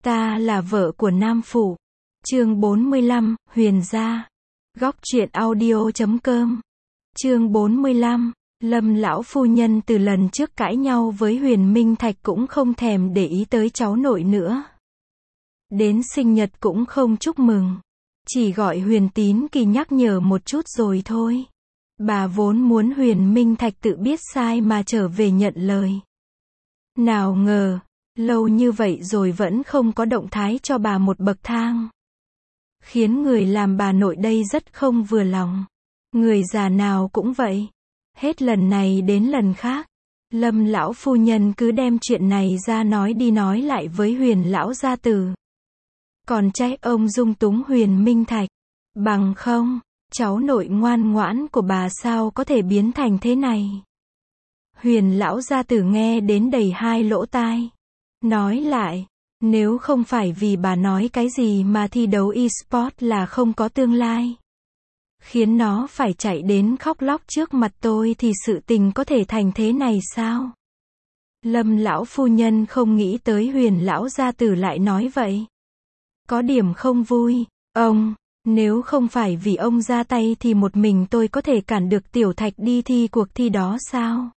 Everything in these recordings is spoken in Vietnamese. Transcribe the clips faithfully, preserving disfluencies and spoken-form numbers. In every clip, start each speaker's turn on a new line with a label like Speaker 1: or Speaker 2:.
Speaker 1: Ta là vợ của Nam Phủ. Chương bốn mươi lăm, Huyền gia. Góc truyện audio chấm com. Chương bốn mươi lăm, Lâm lão phu nhân từ lần trước cãi nhau với Huyền Minh Thạch cũng không thèm để ý tới cháu nội nữa. Đến sinh nhật cũng không chúc mừng. Chỉ gọi Huyền Tín Kỳ nhắc nhở một chút rồi thôi. Bà vốn muốn Huyền Minh Thạch tự biết sai mà trở về nhận lời. Nào ngờ, lâu như vậy rồi vẫn không có động thái cho bà một bậc thang. Khiến người làm bà nội đây rất không vừa lòng. Người già nào cũng vậy. Hết lần này đến lần khác. Lâm lão phu nhân cứ đem chuyện này ra nói đi nói lại với Huyền lão gia tử. Còn trách ông dung túng Huyền Minh Thạch. Bằng không, cháu nội ngoan ngoãn của bà sao có thể biến thành thế này. Huyền lão gia tử nghe đến đầy hai lỗ tai. Nói lại, nếu không phải vì bà nói cái gì mà thi đấu e-sport là không có tương lai, khiến nó phải chạy đến khóc lóc trước mặt tôi thì sự tình có thể thành thế này sao? Lâm lão phu nhân không nghĩ tới Huyền lão gia tử lại nói vậy. Có điểm không vui, ông, nếu không phải vì ông ra tay thì một mình tôi có thể cản được Tiểu Thạch đi thi cuộc thi đó sao?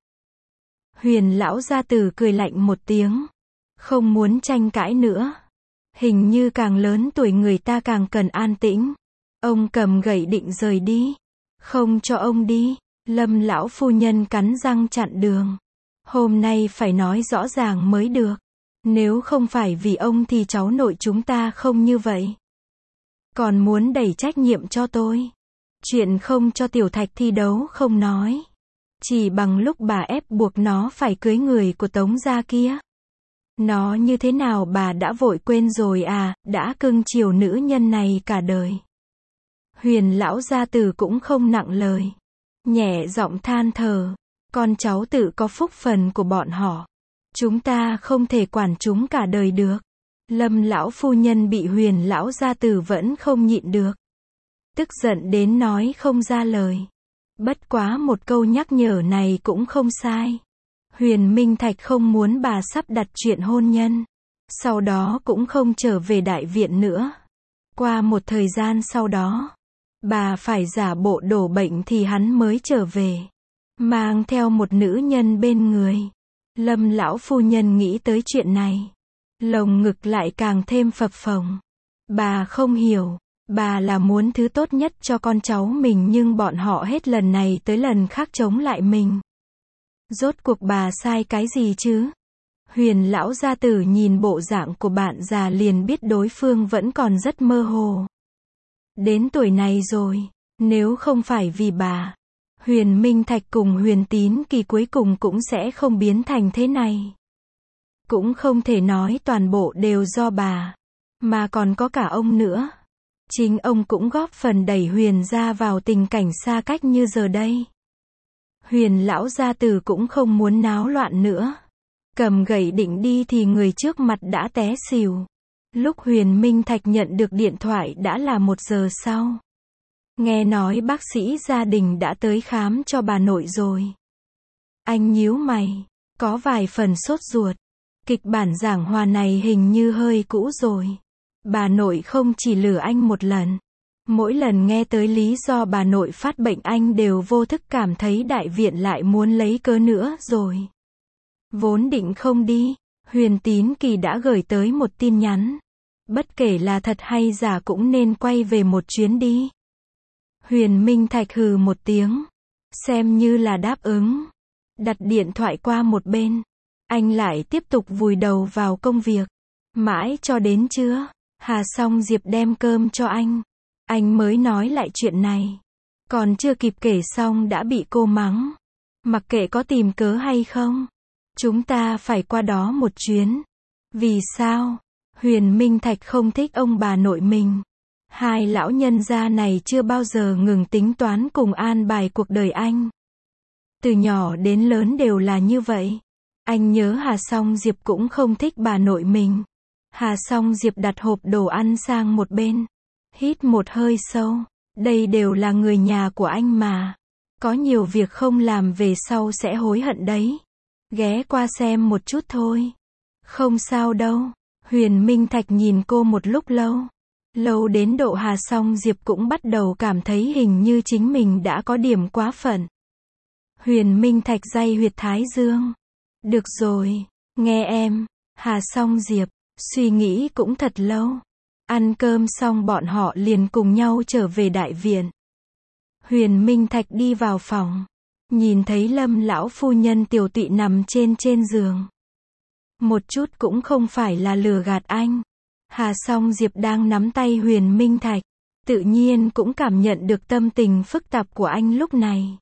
Speaker 1: Huyền lão gia tử cười lạnh một tiếng. Không muốn tranh cãi nữa. Hình như càng lớn tuổi người ta càng cần an tĩnh. Ông cầm gậy định rời đi. Không cho ông đi. Lâm lão phu nhân cắn răng chặn đường. Hôm nay phải nói rõ ràng mới được. Nếu không phải vì ông thì cháu nội chúng ta không như vậy. Còn muốn đẩy trách nhiệm cho tôi. Chuyện không cho Tiểu Thạch thi đấu không nói. Chỉ bằng lúc bà ép buộc nó phải cưới người của Tống gia kia. Nó như thế nào bà đã vội quên rồi à, đã cưng chiều nữ nhân này cả đời. Huyền lão gia tử cũng không nặng lời. Nhẹ giọng than thở. Con cháu tự có phúc phần của bọn họ. Chúng ta không thể quản chúng cả đời được. Lâm lão phu nhân bị Huyền lão gia tử vẫn không nhịn được. Tức giận đến nói không ra lời. Bất quá một câu nhắc nhở này cũng không sai. Huyền Minh Thạch không muốn bà sắp đặt chuyện hôn nhân. Sau đó cũng không trở về đại viện nữa. Qua một thời gian sau đó, bà phải giả bộ đổ bệnh thì hắn mới trở về. Mang theo một nữ nhân bên người. Lâm lão phu nhân nghĩ tới chuyện này. Lồng ngực lại càng thêm phập phồng. Bà không hiểu. Bà là muốn thứ tốt nhất cho con cháu mình nhưng bọn họ hết lần này tới lần khác chống lại mình. Rốt cuộc bà sai cái gì chứ? Huyền lão gia tử nhìn bộ dạng của bạn già liền biết đối phương vẫn còn rất mơ hồ. Đến tuổi này rồi, nếu không phải vì bà, Huyền Minh Thạch cùng Huyền Tín Kỳ cuối cùng cũng sẽ không biến thành thế này. Cũng không thể nói toàn bộ đều do bà, mà còn có cả ông nữa. Chính ông cũng góp phần đẩy Huyền gia vào tình cảnh xa cách như giờ đây. Huyền lão gia tử cũng không muốn náo loạn nữa. Cầm gậy định đi thì người trước mặt đã té xỉu. Lúc Huyền Minh Thạch nhận được điện thoại đã là một giờ sau. Nghe nói bác sĩ gia đình đã tới khám cho bà nội rồi. Anh nhíu mày, có vài phần sốt ruột. Kịch bản giảng hòa này hình như hơi cũ rồi. Bà nội không chỉ lừa anh một lần. Mỗi lần nghe tới lý do bà nội phát bệnh anh đều vô thức cảm thấy đại viện lại muốn lấy cớ nữa rồi. Vốn định không đi, Huyền Tín Kỳ đã gửi tới một tin nhắn. Bất kể là thật hay giả cũng nên quay về một chuyến đi. Huyền Minh Thạch hừ một tiếng. Xem như là đáp ứng. Đặt điện thoại qua một bên. Anh lại tiếp tục vùi đầu vào công việc. Mãi cho đến trưa, Hà Song Diệp đem cơm cho anh. Anh mới nói lại chuyện này. Còn chưa kịp kể xong đã bị cô mắng. Mặc kệ có tìm cớ hay không, chúng ta phải qua đó một chuyến. Vì sao? Huyền Minh Thạch không thích ông bà nội mình. Hai lão nhân gia này chưa bao giờ ngừng tính toán cùng an bài cuộc đời anh. Từ nhỏ đến lớn đều là như vậy. Anh nhớ Hà Song Diệp cũng không thích bà nội mình. Hà Song Diệp đặt hộp đồ ăn sang một bên. Hít một hơi sâu. Đây đều là người nhà của anh mà. Có nhiều việc không làm về sau sẽ hối hận đấy. Ghé qua xem một chút thôi. Không sao đâu. Huyền Minh Thạch nhìn cô một lúc lâu. Lâu đến độ Hà Song Diệp cũng bắt đầu cảm thấy hình như chính mình đã có điểm quá phận. Huyền Minh Thạch day huyệt thái dương. Được rồi, nghe em. Hà Song Diệp suy nghĩ cũng thật lâu. Ăn cơm xong bọn họ liền cùng nhau trở về đại viện. Huyền Minh Thạch đi vào phòng, nhìn thấy Lâm lão phu nhân tiểu tụy nằm trên trên giường. Một chút cũng không phải là lừa gạt anh. Hà Song Diệp đang nắm tay Huyền Minh Thạch, tự nhiên cũng cảm nhận được tâm tình phức tạp của anh lúc này.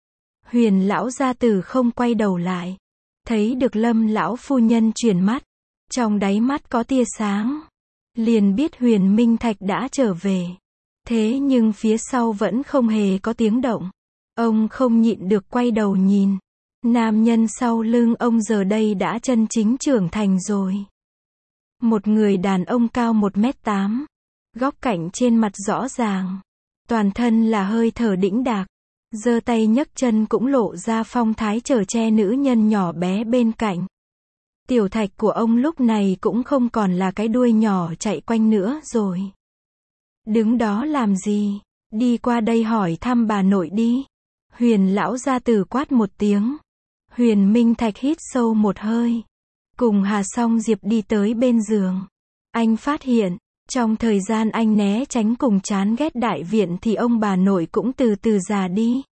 Speaker 1: Huyền lão gia tử không quay đầu lại, thấy được Lâm lão phu nhân chuyển mắt, trong đáy mắt có tia sáng, liền biết Huyền Minh Thạch đã trở về. Thế nhưng phía sau vẫn không hề có tiếng động. Ông không nhịn được quay đầu nhìn. Nam nhân sau lưng ông giờ đây đã chân chính trưởng thành rồi. Một người đàn ông cao một mét tám, góc cạnh trên mặt rõ ràng, toàn thân là hơi thở đĩnh đạc, giơ tay nhấc chân cũng lộ ra phong thái chở che nữ nhân nhỏ bé bên cạnh. Tiểu Thạch của ông lúc này cũng không còn là cái đuôi nhỏ chạy quanh nữa rồi. Đứng đó làm gì? Đi qua đây hỏi thăm bà nội đi. Huyền lão gia tử quát một tiếng. Huyền Minh Thạch hít sâu một hơi, cùng Hà Song Diệp đi tới bên giường. Anh phát hiện, trong thời gian anh né tránh cùng chán ghét đại viện thì ông bà nội cũng từ từ già đi.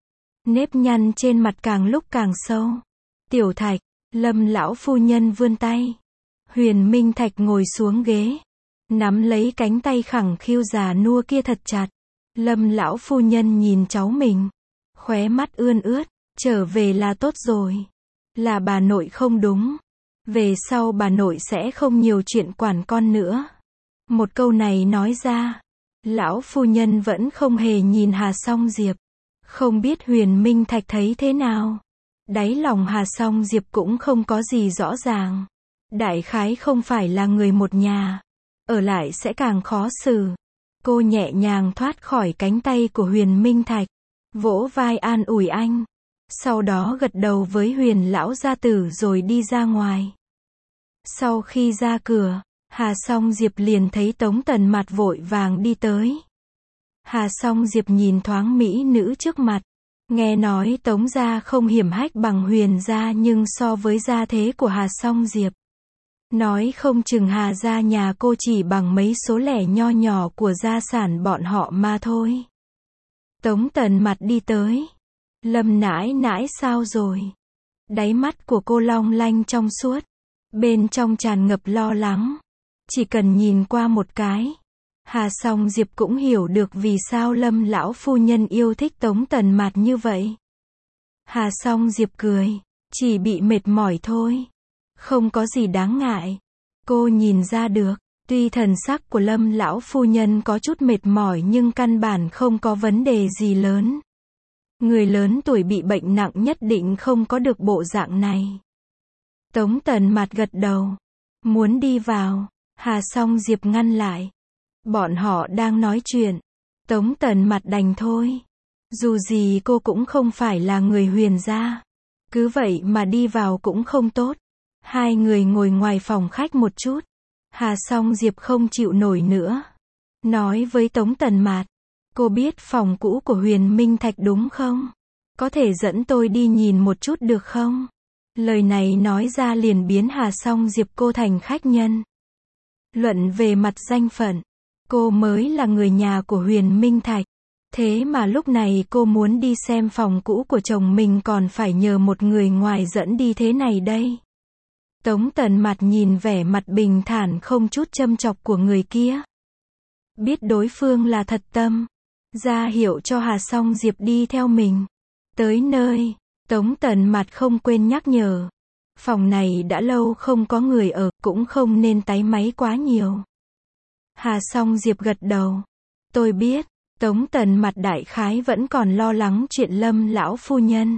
Speaker 1: Nếp nhăn trên mặt càng lúc càng sâu. Tiểu Thạch, Lâm lão phu nhân vươn tay. Huyền Minh Thạch ngồi xuống ghế, nắm lấy cánh tay khẳng khiu già nua kia thật chặt. Lâm lão phu nhân nhìn cháu mình, khóe mắt ươn ướt. Trở về là tốt rồi. Là bà nội không đúng. Về sau bà nội sẽ không nhiều chuyện quản con nữa. Một câu này nói ra, lão phu nhân vẫn không hề nhìn Hà Song Diệp. Không biết Huyền Minh Thạch thấy thế nào. Đáy lòng Hà Song Diệp cũng không có gì rõ ràng. Đại khái không phải là người một nhà. Ở lại sẽ càng khó xử. Cô nhẹ nhàng thoát khỏi cánh tay của Huyền Minh Thạch, vỗ vai an ủi anh. Sau đó gật đầu với Huyền lão gia tử rồi đi ra ngoài. Sau khi ra cửa, Hà Song Diệp liền thấy Tống Tần Mạt vội vàng đi tới. Hà Song Diệp nhìn thoáng mỹ nữ trước mặt. Nghe nói Tống gia không hiểm hách bằng Huyền gia nhưng so với gia thế của Hà Song Diệp, nói không chừng Hà gia nhà cô chỉ bằng mấy số lẻ nho nhỏ của gia sản bọn họ mà thôi. Tống Tần Mạt đi tới. Lâm nãi nãi sao rồi? Đáy mắt của cô long lanh trong suốt, bên trong tràn ngập lo lắng. Chỉ cần nhìn qua một cái, Hà Song Diệp cũng hiểu được vì sao Lâm lão phu nhân yêu thích Tống Tần Mạt như vậy. Hà Song Diệp cười, chỉ bị mệt mỏi thôi, không có gì đáng ngại. Cô nhìn ra được, tuy thần sắc của Lâm lão phu nhân có chút mệt mỏi nhưng căn bản không có vấn đề gì lớn. Người lớn tuổi bị bệnh nặng nhất định không có được bộ dạng này. Tống Tần Mạt gật đầu, muốn đi vào. Hà Song Diệp ngăn lại. Bọn họ đang nói chuyện. Tống Tần Mạt đành thôi. Dù gì cô cũng không phải là người Huyền gia. Cứ vậy mà đi vào cũng không tốt. Hai người ngồi ngoài phòng khách một chút. Hà Song Diệp không chịu nổi nữa. Nói với Tống Tần Mạt. Cô biết phòng cũ của Huyền Minh Thạch đúng không? Có thể dẫn tôi đi nhìn một chút được không? Lời này nói ra liền biến Hà Song Diệp cô thành khách nhân. Luận về mặt danh phận, cô mới là người nhà của Huyền Minh Thạch. Thế mà lúc này cô muốn đi xem phòng cũ của chồng mình còn phải nhờ một người ngoài dẫn đi thế này đây. Tống Tần Mạt nhìn vẻ mặt bình thản không chút châm chọc của người kia. Biết đối phương là thật tâm, ra hiệu cho Hà Song Diệp đi theo mình. Tới nơi, Tống Tần Mạt không quên nhắc nhở. Phòng này đã lâu không có người ở, cũng không nên táy máy quá nhiều. Hà Song Diệp gật đầu. Tôi biết. Tống Tần Mạt đại khái vẫn còn lo lắng chuyện Lâm lão phu nhân.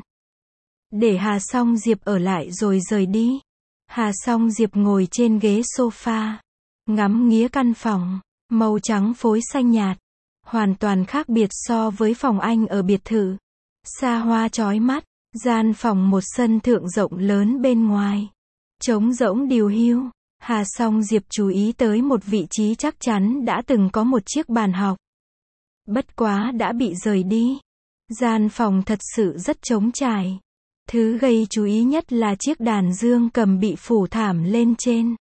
Speaker 1: Để Hà Song Diệp ở lại rồi rời đi. Hà Song Diệp ngồi trên ghế sofa, ngắm nghía căn phòng, màu trắng phối xanh nhạt, hoàn toàn khác biệt so với phòng anh ở biệt thự. Xa hoa chói mắt, gian phòng một sân thượng rộng lớn bên ngoài, trống rỗng điều hiu, Hà Song Diệp chú ý tới một vị trí chắc chắn đã từng có một chiếc bàn học. Bất quá đã bị rời đi. Gian phòng thật sự rất trống trải. Thứ gây chú ý nhất là chiếc đàn dương cầm bị phủ thảm lên trên.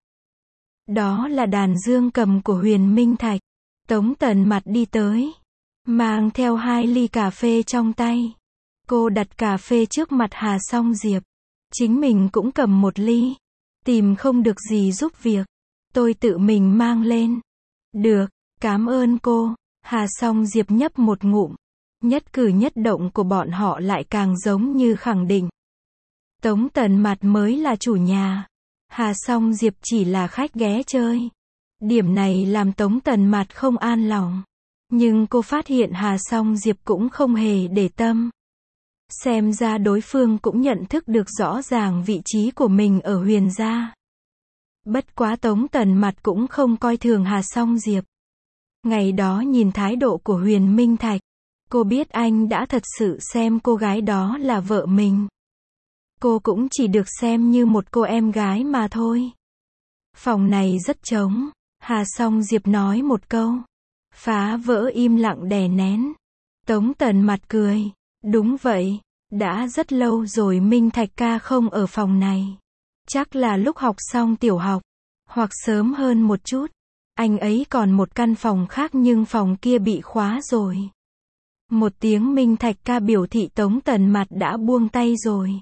Speaker 1: Đó là đàn dương cầm của Huyền Minh Thạch. Tống Tần Mặt đi tới, mang theo hai ly cà phê trong tay. Cô đặt cà phê trước mặt Hà Song Diệp. Chính mình cũng cầm một ly. Tìm không được gì giúp việc. Tôi tự mình mang lên. Được, cảm ơn cô. Hà Song Diệp nhấp một ngụm. Nhất cử nhất động của bọn họ lại càng giống như khẳng định. Tống Tần Mặt mới là chủ nhà. Hà Song Diệp chỉ là khách ghé chơi. Điểm này làm Tống Tần Mặt không an lòng. Nhưng cô phát hiện Hà Song Diệp cũng không hề để tâm. Xem ra đối phương cũng nhận thức được rõ ràng vị trí của mình ở Huyền gia. Bất quá Tống Tần Mặt cũng không coi thường Hà Song Diệp. Ngày đó nhìn thái độ của Huyền Minh Thạch, cô biết anh đã thật sự xem cô gái đó là vợ mình. Cô cũng chỉ được xem như một cô em gái mà thôi. Phòng này rất trống. Hà Song Diệp nói một câu. Phá vỡ im lặng đè nén. Tống Tần Mặt cười. Đúng vậy. Đã rất lâu rồi Minh Thạch ca không ở phòng này. Chắc là lúc học xong tiểu học. Hoặc sớm hơn một chút. Anh ấy còn một căn phòng khác nhưng phòng kia bị khóa rồi. Một tiếng Minh Thạch ca biểu thị Tống Tần Mặt đã buông tay rồi.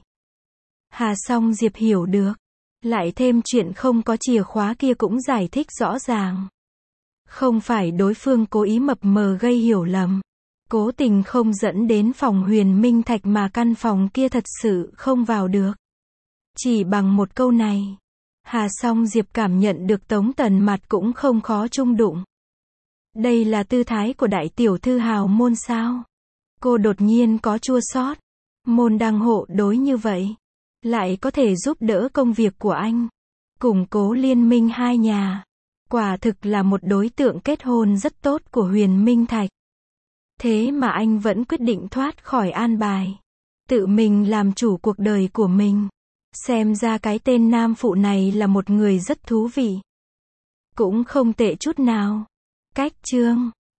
Speaker 1: Hà Song Diệp hiểu được. Lại thêm chuyện không có chìa khóa kia cũng giải thích rõ ràng. Không phải đối phương cố ý mập mờ gây hiểu lầm. Cố tình không dẫn đến phòng Huyền Minh Thạch mà căn phòng kia thật sự không vào được. Chỉ bằng một câu này, Hà Song Diệp cảm nhận được Tống Tần Mặt cũng không khó chung đụng. Đây là tư thái của đại tiểu thư hào môn sao? Cô đột nhiên có chua xót. Môn đăng hộ đối như vậy. Lại có thể giúp đỡ công việc của anh. Củng cố liên minh hai nhà. Quả thực là một đối tượng kết hôn rất tốt của Huyền Minh Thạch. Thế mà anh vẫn quyết định thoát khỏi an bài. Tự mình làm chủ cuộc đời của mình. Xem ra cái tên nam phụ này là một người rất thú vị. Cũng không tệ chút nào. Cách chương